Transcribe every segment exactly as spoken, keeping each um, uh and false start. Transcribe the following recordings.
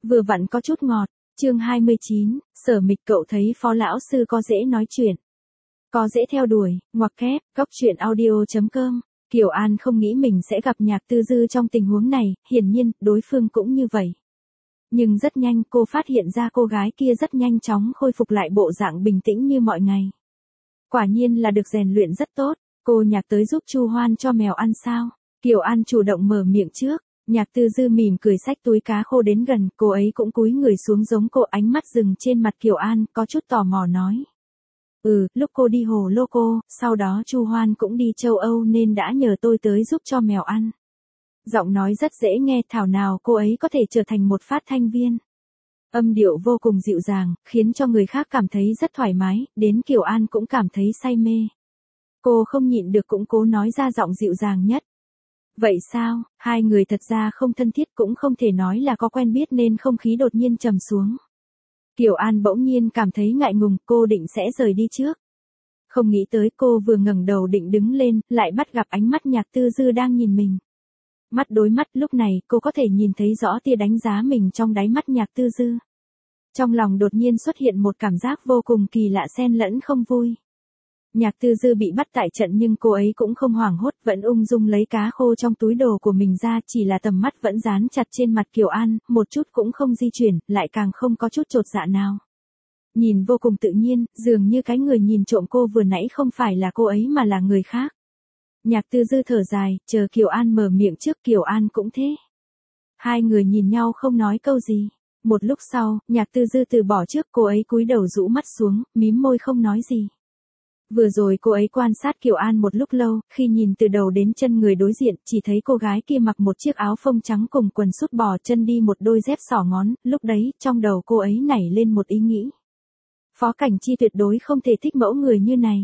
Vừa vặn có chút ngọt. Chương hai mươi chín, Sở Mịch cậu thấy Phó lão sư có dễ nói chuyện, có dễ theo đuổi, ngoặc kép, góc truyện audio chấm com. Kiều An không nghĩ mình sẽ gặp Nhạc Tư Dư trong tình huống này, hiển nhiên, đối phương cũng như vậy. Nhưng rất nhanh cô phát hiện ra cô gái kia rất nhanh chóng khôi phục lại bộ dạng bình tĩnh như mọi ngày. Quả nhiên là được rèn luyện rất tốt. Cô Nhạc tới giúp Chu Hoan cho mèo ăn sao? Kiều An chủ động mở miệng trước. Nhạc Tư Dư mỉm cười xách túi cá khô đến gần, cô ấy cũng cúi người xuống giống cô, ánh mắt dừng trên mặt Kiều An, có chút tò mò nói. Ừ, lúc cô đi Hồ Lô Cô, sau đó Chu Hoan cũng đi châu Âu nên đã nhờ tôi tới giúp cho mèo ăn. Giọng nói rất dễ nghe, thảo nào cô ấy có thể trở thành một phát thanh viên. Âm điệu vô cùng dịu dàng, khiến cho người khác cảm thấy rất thoải mái, đến Kiều An cũng cảm thấy say mê. Cô không nhịn được cũng cố nói ra giọng dịu dàng nhất. Vậy sao, hai người thật ra không thân thiết, cũng không thể nói là có quen biết nên không khí đột nhiên trầm xuống. Kiều An bỗng nhiên cảm thấy ngại ngùng, cô định sẽ rời đi trước. Không nghĩ tới cô vừa ngẩng đầu định đứng lên, lại bắt gặp ánh mắt Nhạc Tư Dư đang nhìn mình. Mắt đối mắt, lúc này cô có thể nhìn thấy rõ tia đánh giá mình trong đáy mắt Nhạc Tư Dư. Trong lòng đột nhiên xuất hiện một cảm giác vô cùng kỳ lạ xen lẫn không vui. Nhạc Tư Dư bị bắt tại trận nhưng cô ấy cũng không hoảng hốt, vẫn ung dung lấy cá khô trong túi đồ của mình ra, chỉ là tầm mắt vẫn dán chặt trên mặt Kiều An, một chút cũng không di chuyển, lại càng không có chút chột dạ nào. Nhìn vô cùng tự nhiên, dường như cái người nhìn trộm cô vừa nãy không phải là cô ấy mà là người khác. Nhạc Tư Dư thở dài, chờ Kiều An mở miệng trước, Kiều An cũng thế. Hai người nhìn nhau không nói câu gì. Một lúc sau, Nhạc Tư Dư từ bỏ trước, cô ấy cúi đầu rũ mắt xuống, mím môi không nói gì. Vừa rồi cô ấy quan sát Kiều An một lúc lâu, khi nhìn từ đầu đến chân người đối diện, chỉ thấy cô gái kia mặc một chiếc áo phông trắng cùng quần sút bò, chân đi một đôi dép xỏ ngón, lúc đấy, trong đầu cô ấy nảy lên một ý nghĩ. Phó Cảnh Chi tuyệt đối không thể thích mẫu người như này.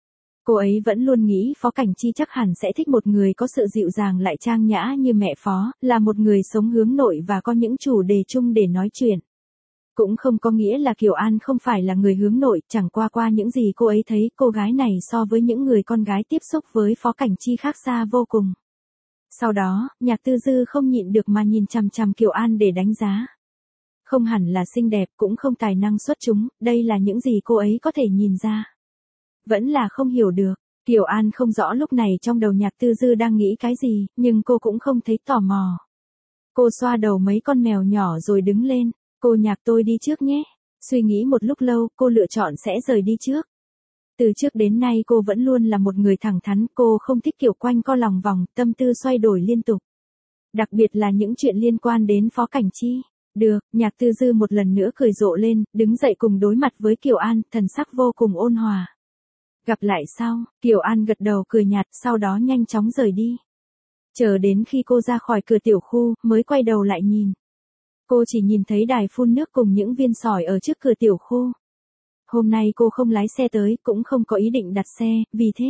Cô ấy vẫn luôn nghĩ Phó Cảnh Chi chắc hẳn sẽ thích một người có sự dịu dàng lại trang nhã như mẹ Phó, là một người sống hướng nội và có những chủ đề chung để nói chuyện. Cũng không có nghĩa là Kiều An không phải là người hướng nội, chẳng qua qua những gì cô ấy thấy, cô gái này so với những người con gái tiếp xúc với Phó Cảnh Chi khác xa vô cùng. Sau đó, Nhạc Tư Dư không nhịn được mà nhìn chằm chằm Kiều An để đánh giá. Không hẳn là xinh đẹp, cũng không tài năng xuất chúng, đây là những gì cô ấy có thể nhìn ra. Vẫn là không hiểu được, Kiều An không rõ lúc này trong đầu Nhạc Tư Dư đang nghĩ cái gì, nhưng cô cũng không thấy tò mò. Cô xoa đầu mấy con mèo nhỏ rồi đứng lên. Cô Nhạc, tôi đi trước nhé. Suy nghĩ một lúc lâu, cô lựa chọn sẽ rời đi trước. Từ trước đến nay cô vẫn luôn là một người thẳng thắn, cô không thích kiểu quanh co lòng vòng, tâm tư xoay đổi liên tục. Đặc biệt là những chuyện liên quan đến Phó Cảnh Chi. Được, Nhạc Tư Dư một lần nữa cười rộ lên, đứng dậy cùng đối mặt với Kiều An, thần sắc vô cùng ôn hòa. Gặp lại sau, Kiều An gật đầu cười nhạt, sau đó nhanh chóng rời đi. Chờ đến khi cô ra khỏi cửa tiểu khu, mới quay đầu lại nhìn. Cô chỉ nhìn thấy đài phun nước cùng những viên sỏi ở trước cửa tiểu khu. Hôm nay cô không lái xe tới, cũng không có ý định đặt xe, vì thế.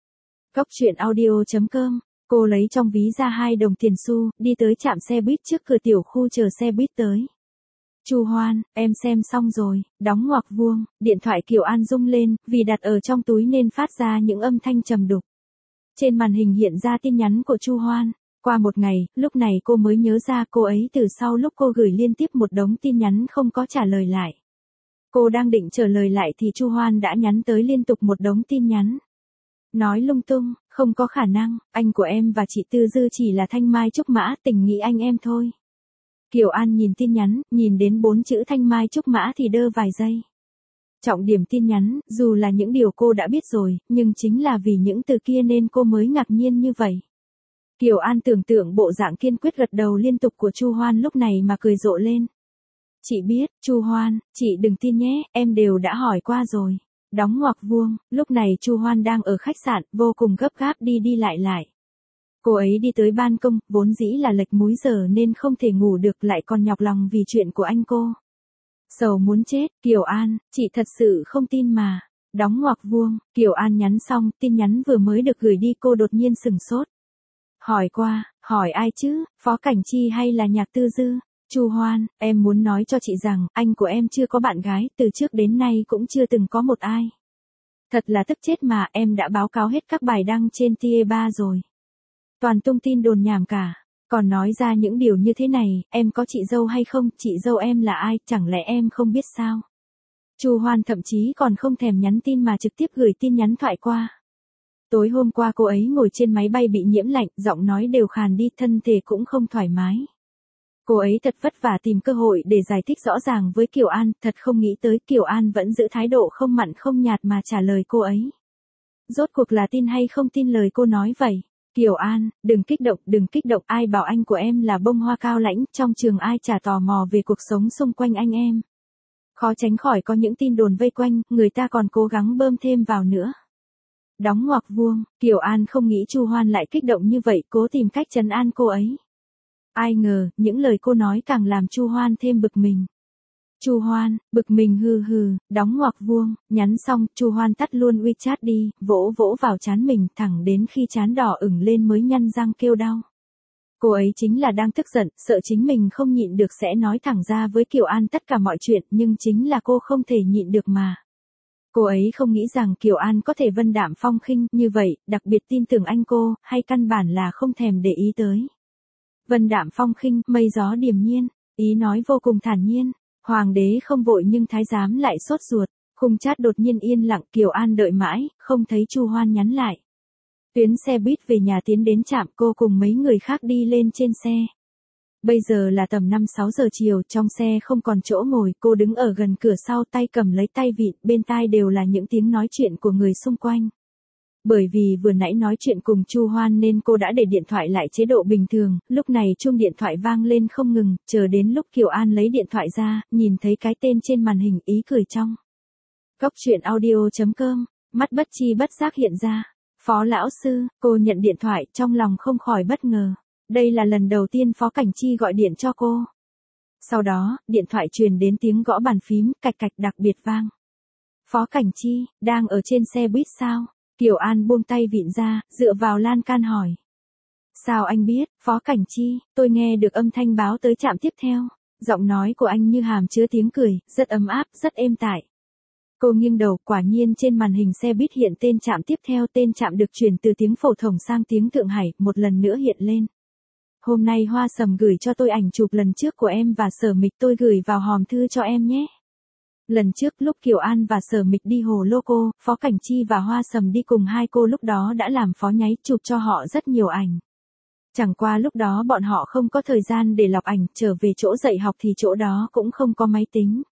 Góc truyện audio chấm com, cô lấy trong ví ra hai đồng tiền xu, đi tới trạm xe buýt trước cửa tiểu khu chờ xe buýt tới. Chu Hoan, em xem xong rồi, đóng ngoặc vuông, điện thoại Kiều An rung lên, vì đặt ở trong túi nên phát ra những âm thanh trầm đục. Trên màn hình hiện ra tin nhắn của Chu Hoan. Qua một ngày, lúc này cô mới nhớ ra cô ấy từ sau lúc cô gửi liên tiếp một đống tin nhắn không có trả lời lại. Cô đang định trả lời lại thì Chu Hoan đã nhắn tới liên tục một đống tin nhắn. Nói lung tung, không có khả năng, anh của em và chị Tư Dư chỉ là thanh mai trúc mã, tình nghĩ anh em thôi. Kiều An nhìn tin nhắn, nhìn đến bốn chữ thanh mai trúc mã thì đơ vài giây. Trọng điểm tin nhắn, dù là những điều cô đã biết rồi, nhưng chính là vì những từ kia nên cô mới ngạc nhiên như vậy. Kiều An tưởng tượng bộ dạng kiên quyết gật đầu liên tục của Chu Hoan lúc này mà cười rộ lên. Chị biết, Chu Hoan, chị đừng tin nhé, em đều đã hỏi qua rồi. Đóng ngoặc vuông, lúc này Chu Hoan đang ở khách sạn, vô cùng gấp gáp đi đi lại lại. Cô ấy đi tới ban công, vốn dĩ là lệch múi giờ nên không thể ngủ được, lại còn nhọc lòng vì chuyện của anh cô. Sầu muốn chết, Kiều An, chị thật sự không tin mà. Đóng ngoặc vuông, Kiều An nhắn xong, tin nhắn vừa mới được gửi đi cô đột nhiên sửng sốt. Hỏi qua, hỏi ai chứ, Phó Cảnh Chi hay là Nhạc Tư Dư? Chu Hoan, em muốn nói cho chị rằng, anh của em chưa có bạn gái, từ trước đến nay cũng chưa từng có một ai. Thật là tức chết mà, em đã báo cáo hết các bài đăng trên T A ba rồi. Toàn tung tin đồn nhảm cả. Còn nói ra những điều như thế này, em có chị dâu hay không, chị dâu em là ai, chẳng lẽ em không biết sao? Chu Hoan thậm chí còn không thèm nhắn tin mà trực tiếp gửi tin nhắn thoại qua. Tối hôm qua cô ấy ngồi trên máy bay bị nhiễm lạnh, giọng nói đều khàn đi, thân thể cũng không thoải mái. Cô ấy thật vất vả tìm cơ hội để giải thích rõ ràng với Kiều An, thật không nghĩ tới Kiều An vẫn giữ thái độ không mặn không nhạt mà trả lời cô ấy. Rốt cuộc là tin hay không tin lời cô nói vậy? Kiều An, đừng kích động, đừng kích động, ai bảo anh của em là bông hoa cao lãnh, trong trường ai chả tò mò về cuộc sống xung quanh anh em. Khó tránh khỏi có những tin đồn vây quanh, người ta còn cố gắng bơm thêm vào nữa. Đóng ngoặc vuông, Kiều An không nghĩ Chu Hoan lại kích động như vậy, cố tìm cách trấn an cô ấy. Ai ngờ, những lời cô nói càng làm Chu Hoan thêm bực mình. Chu Hoan, bực mình hừ hừ, đóng ngoặc vuông, nhắn xong, Chu Hoan tắt luôn WeChat đi, vỗ vỗ vào trán mình, thẳng đến khi trán đỏ ửng lên mới nhăn răng kêu đau. Cô ấy chính là đang tức giận, sợ chính mình không nhịn được sẽ nói thẳng ra với Kiều An tất cả mọi chuyện, nhưng chính là cô không thể nhịn được mà. Cô ấy không nghĩ rằng Kiều An có thể vân đạm phong khinh như vậy, đặc biệt tin tưởng anh cô, hay căn bản là không thèm để ý tới. Vân đạm phong khinh, mây gió điềm nhiên, ý nói vô cùng thản nhiên. Hoàng đế không vội nhưng thái giám lại sốt ruột, khung chat đột nhiên yên lặng, Kiều An đợi mãi, không thấy Chu Hoan nhắn lại. Tuyến xe buýt về nhà tiến đến trạm, cô cùng mấy người khác đi lên trên xe. Bây giờ là tầm năm sáu giờ chiều, trong xe không còn chỗ ngồi, cô đứng ở gần cửa sau, tay cầm lấy tay vịn, bên tai đều là những tiếng nói chuyện của người xung quanh. Bởi vì vừa nãy nói chuyện cùng Chu Hoan nên cô đã để điện thoại lại chế độ bình thường, lúc này chuông điện thoại vang lên không ngừng, chờ đến lúc Kiều An lấy điện thoại ra, nhìn thấy cái tên trên màn hình, ý cười trong. Góc truyện audio chấm com, mắt bất chi bất giác hiện ra. Phó lão sư, cô nhận điện thoại, trong lòng không khỏi bất ngờ. Đây là lần đầu tiên Phó Cảnh Chi gọi điện cho cô. Sau đó, điện thoại truyền đến tiếng gõ bàn phím, cạch cạch đặc biệt vang. Phó Cảnh Chi, đang ở trên xe buýt sao? Kiều An buông tay vịn ra, dựa vào lan can hỏi. Sao anh biết, Phó Cảnh Chi, tôi nghe được âm thanh báo tới trạm tiếp theo. Giọng nói của anh như hàm chứa tiếng cười, rất ấm áp, rất êm tại. Cô nghiêng đầu, quả nhiên trên màn hình xe buýt hiện tên trạm tiếp theo, tên trạm được chuyển từ tiếng phổ thông sang tiếng Thượng Hải, một lần nữa hiện lên. Hôm nay Hoa Sầm gửi cho tôi ảnh chụp lần trước của em và Sở Mịch, tôi gửi vào hòm thư cho em nhé. Lần trước lúc Kiều An và Sở Mịch đi Hồ Lô Cô, Phó Cảnh Chi và Hoa Sầm đi cùng hai cô, lúc đó đã làm phó nháy chụp cho họ rất nhiều ảnh. Chẳng qua lúc đó bọn họ không có thời gian để lọc ảnh, trở về chỗ dạy học thì chỗ đó cũng không có máy tính.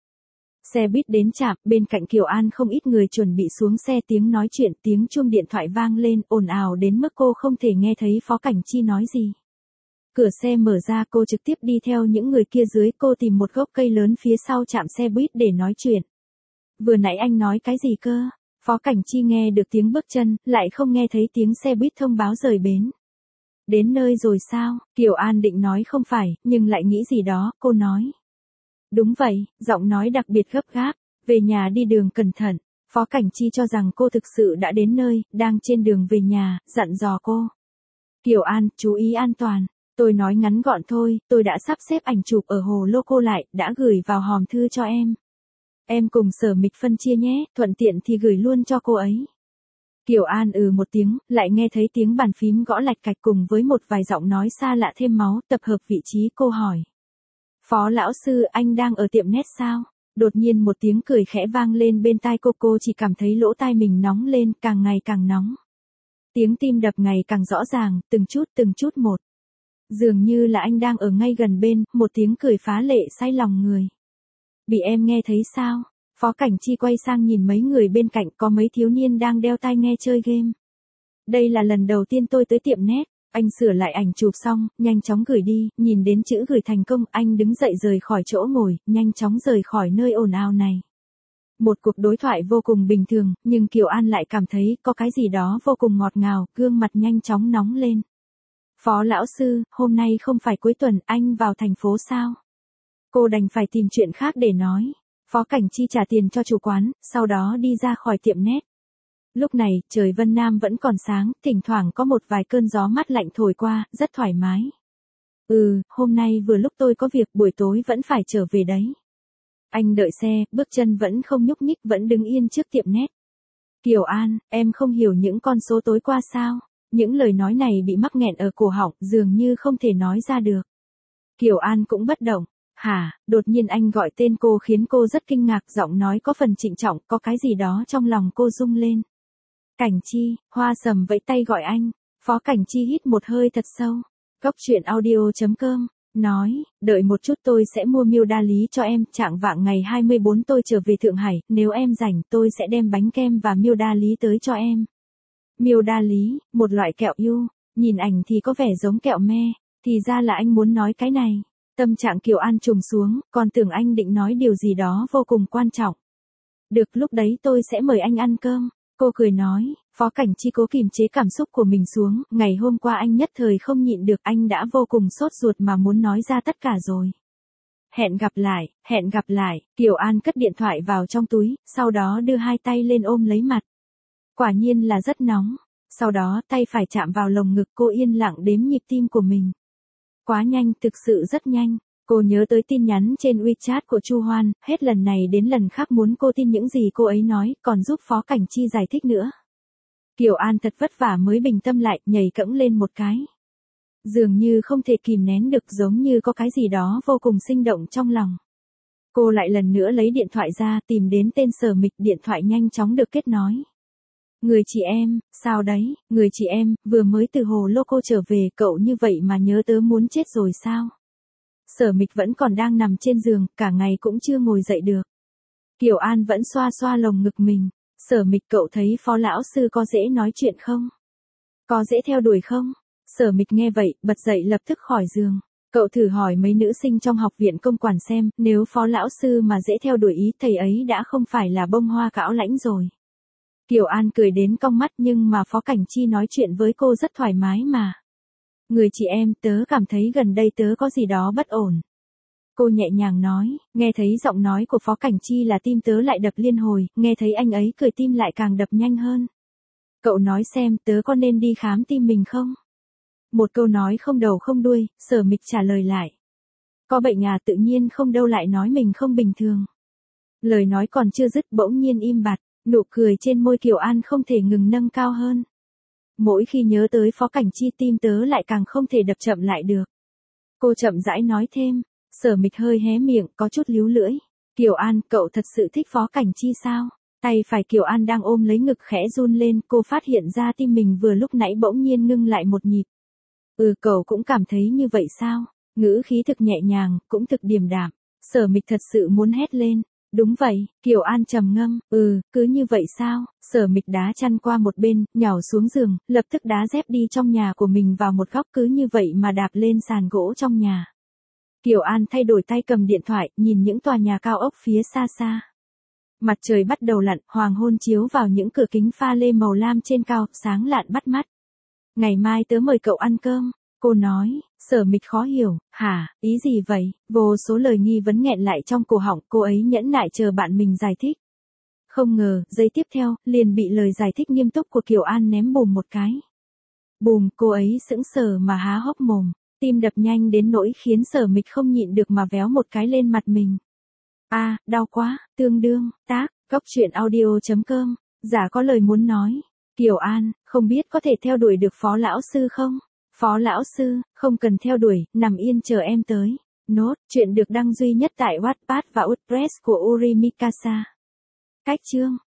Xe buýt đến trạm, bên cạnh Kiều An không ít người chuẩn bị xuống xe, tiếng nói chuyện, tiếng chuông điện thoại vang lên, ồn ào đến mức cô không thể nghe thấy Phó Cảnh Chi nói gì. Cửa xe mở ra, cô trực tiếp đi theo những người kia dưới, cô tìm một gốc cây lớn phía sau trạm xe buýt để nói chuyện. Vừa nãy anh nói cái gì cơ? Phó Cảnh Chi nghe được tiếng bước chân, lại không nghe thấy tiếng xe buýt thông báo rời bến. Đến nơi rồi sao? Kiều An định nói không phải, nhưng lại nghĩ gì đó, cô nói. Đúng vậy, giọng nói đặc biệt gấp gáp, về nhà đi đường cẩn thận. Phó Cảnh Chi cho rằng cô thực sự đã đến nơi, đang trên đường về nhà, dặn dò cô. Kiều An, chú ý an toàn. Tôi nói ngắn gọn thôi, tôi đã sắp xếp ảnh chụp ở Hồ Lô Cô lại, đã gửi vào hòm thư cho em. Em cùng Sở Mịch phân chia nhé, thuận tiện thì gửi luôn cho cô ấy. Kiều An ừ một tiếng, lại nghe thấy tiếng bàn phím gõ lạch cạch cùng với một vài giọng nói xa lạ thêm máu, tập hợp vị trí, cô hỏi. Phó lão sư, anh đang ở tiệm nét sao? Đột nhiên một tiếng cười khẽ vang lên bên tai cô, cô chỉ cảm thấy lỗ tai mình nóng lên, càng ngày càng nóng. Tiếng tim đập ngày càng rõ ràng, từng chút từng chút một. Dường như là anh đang ở ngay gần bên, một tiếng cười phá lệ say lòng người. Bị em nghe thấy sao? Phó Cảnh Chi quay sang nhìn mấy người bên cạnh, có mấy thiếu niên đang đeo tai nghe chơi game. Đây là lần đầu tiên tôi tới tiệm nét. Anh sửa lại ảnh chụp xong, nhanh chóng gửi đi, nhìn đến chữ gửi thành công, anh đứng dậy rời khỏi chỗ ngồi, nhanh chóng rời khỏi nơi ồn ào này. Một cuộc đối thoại vô cùng bình thường, nhưng Kiều An lại cảm thấy có cái gì đó vô cùng ngọt ngào, gương mặt nhanh chóng nóng lên. Phó lão sư, hôm nay không phải cuối tuần, anh vào thành phố sao? Cô đành phải tìm chuyện khác để nói. Phó Cảnh Chi trả tiền cho chủ quán, sau đó đi ra khỏi tiệm nét. Lúc này, trời Vân Nam vẫn còn sáng, thỉnh thoảng có một vài cơn gió mát lạnh thổi qua, rất thoải mái. Ừ, hôm nay vừa lúc tôi có việc, buổi tối vẫn phải trở về đấy. Anh đợi xe, bước chân vẫn không nhúc nhích, vẫn đứng yên trước tiệm nét. Kiều An, em không hiểu những con số tối qua sao? những lời nói này bị mắc nghẹn ở cổ họng, dường như không thể nói ra được. Kiều An cũng bất động. Hả, đột nhiên anh gọi tên cô khiến cô rất kinh ngạc, giọng nói có phần trịnh trọng, có cái gì đó trong lòng cô rung lên. Cảnh Chi, Hoa Sầm vẫy tay gọi anh. Phó Cảnh Chi hít một hơi thật sâu. Góc truyện audio chấm com, nói, đợi một chút tôi sẽ mua miêu đa lý cho em, trạng vạng ngày hai mươi bốn tôi trở về Thượng Hải, nếu em rảnh tôi sẽ đem bánh kem và miêu đa lý tới cho em. Miêu đa lý, một loại kẹo yêu, nhìn ảnh thì có vẻ giống kẹo me, thì ra là anh muốn nói cái này. Tâm trạng Kiều An trùng xuống, còn tưởng anh định nói điều gì đó vô cùng quan trọng. Được, lúc đấy tôi sẽ mời anh ăn cơm. Cô cười nói. Phó Cảnh Chi cố kìm chế cảm xúc của mình xuống, ngày hôm qua anh nhất thời không nhịn được, anh đã vô cùng sốt ruột mà muốn nói ra tất cả rồi. Hẹn gặp lại, hẹn gặp lại, Kiều An cất điện thoại vào trong túi, sau đó đưa hai tay lên ôm lấy mặt. Quả nhiên là rất nóng, sau đó tay phải chạm vào lồng ngực, cô yên lặng đếm nhịp tim của mình. Quá nhanh, thực sự rất nhanh. Cô nhớ tới tin nhắn trên WeChat của Chu Hoan, hết lần này đến lần khác muốn cô tin những gì cô ấy nói, còn giúp Phó Cảnh Chi giải thích nữa. Kiều An thật vất vả mới bình tâm lại, nhảy cẫng lên một cái. Dường như không thể kìm nén được, giống như có cái gì đó vô cùng sinh động trong lòng. Cô lại lần nữa lấy điện thoại ra, tìm đến tên Sở Mịch, điện thoại nhanh chóng được kết nối. Người chị em, sao đấy, người chị em, vừa mới từ Hồ Lô cô trở về, cậu như vậy mà nhớ tớ muốn chết rồi sao? Sở Mịch vẫn còn đang nằm trên giường, cả ngày cũng chưa ngồi dậy được. Kiều An vẫn xoa xoa lồng ngực mình. Sở Mịch, cậu thấy Phó lão sư có dễ nói chuyện không? Có dễ theo đuổi không? Sở Mịch nghe vậy, bật dậy lập tức khỏi giường. Cậu thử hỏi mấy nữ sinh trong học viện công quản xem, nếu Phó lão sư mà dễ theo đuổi ý, thầy ấy đã không phải là bông hoa cão lãnh rồi. Kiều An cười đến cong mắt, nhưng mà Phó Cảnh Chi nói chuyện với cô rất thoải mái mà. Người chị em, tớ cảm thấy gần đây tớ có gì đó bất ổn. Cô nhẹ nhàng nói, nghe thấy giọng nói của Phó Cảnh Chi là tim tớ lại đập liên hồi, nghe thấy anh ấy cười tim lại càng đập nhanh hơn. Cậu nói xem, tớ có nên đi khám tim mình không? Một câu nói không đầu không đuôi, Sở Mịch trả lời lại. Có bệnh à, tự nhiên không đâu lại nói mình không bình thường. Lời nói còn chưa dứt bỗng nhiên im bặt, nụ cười trên môi Kiều An không thể ngừng nâng cao hơn. Mỗi khi nhớ tới Phó Cảnh Chi tim tớ lại càng không thể đập chậm lại được. Cô chậm rãi nói thêm. Sở Mịch hơi hé miệng, có chút líu lưỡi. Kiều An, cậu thật sự thích Phó Cảnh Chi sao? Tay phải Kiều An đang ôm lấy ngực khẽ run lên, cô phát hiện ra tim mình vừa lúc nãy bỗng nhiên ngưng lại một nhịp. Ừ, cậu cũng cảm thấy như vậy sao? Ngữ khí thực nhẹ nhàng, cũng thực điềm đạm. Sở Mịch thật sự muốn hét lên. Đúng vậy, Kiều An trầm ngâm, ừ, cứ như vậy sao? Sở Mịch đá chăn qua một bên, nhào xuống giường, lập tức đá dép đi trong nhà của mình vào một góc, cứ như vậy mà đạp lên sàn gỗ trong nhà. Kiều An thay đổi tay cầm điện thoại, nhìn những tòa nhà cao ốc phía xa xa. Mặt trời bắt đầu lặn, hoàng hôn chiếu vào những cửa kính pha lê màu lam trên cao, sáng lạn bắt mắt. Ngày mai tớ mời cậu ăn cơm, cô nói. Sở Mịch khó hiểu, hả, ý gì vậy? Vô số lời nghi vấn nghẹn lại trong cổ họng, cô ấy nhẫn nại chờ bạn mình giải thích. Không ngờ, giây tiếp theo, liền bị lời giải thích nghiêm túc của Kiều An ném bùm một cái. Bùm, cô ấy sững sờ mà há hốc mồm. Tim đập nhanh đến nỗi khiến Sở Mịch không nhịn được mà véo một cái lên mặt mình. A, à, đau quá, tương đương, tác, góc truyện audio chấm com, giả có lời muốn nói. Kiều An, không biết có thể theo đuổi được Phó lão sư không? Phó lão sư, không cần theo đuổi, nằm yên chờ em tới. Nốt, chuyện được đăng duy nhất tại Wattpad và WordPress của Uri Mikasa. Cách chương.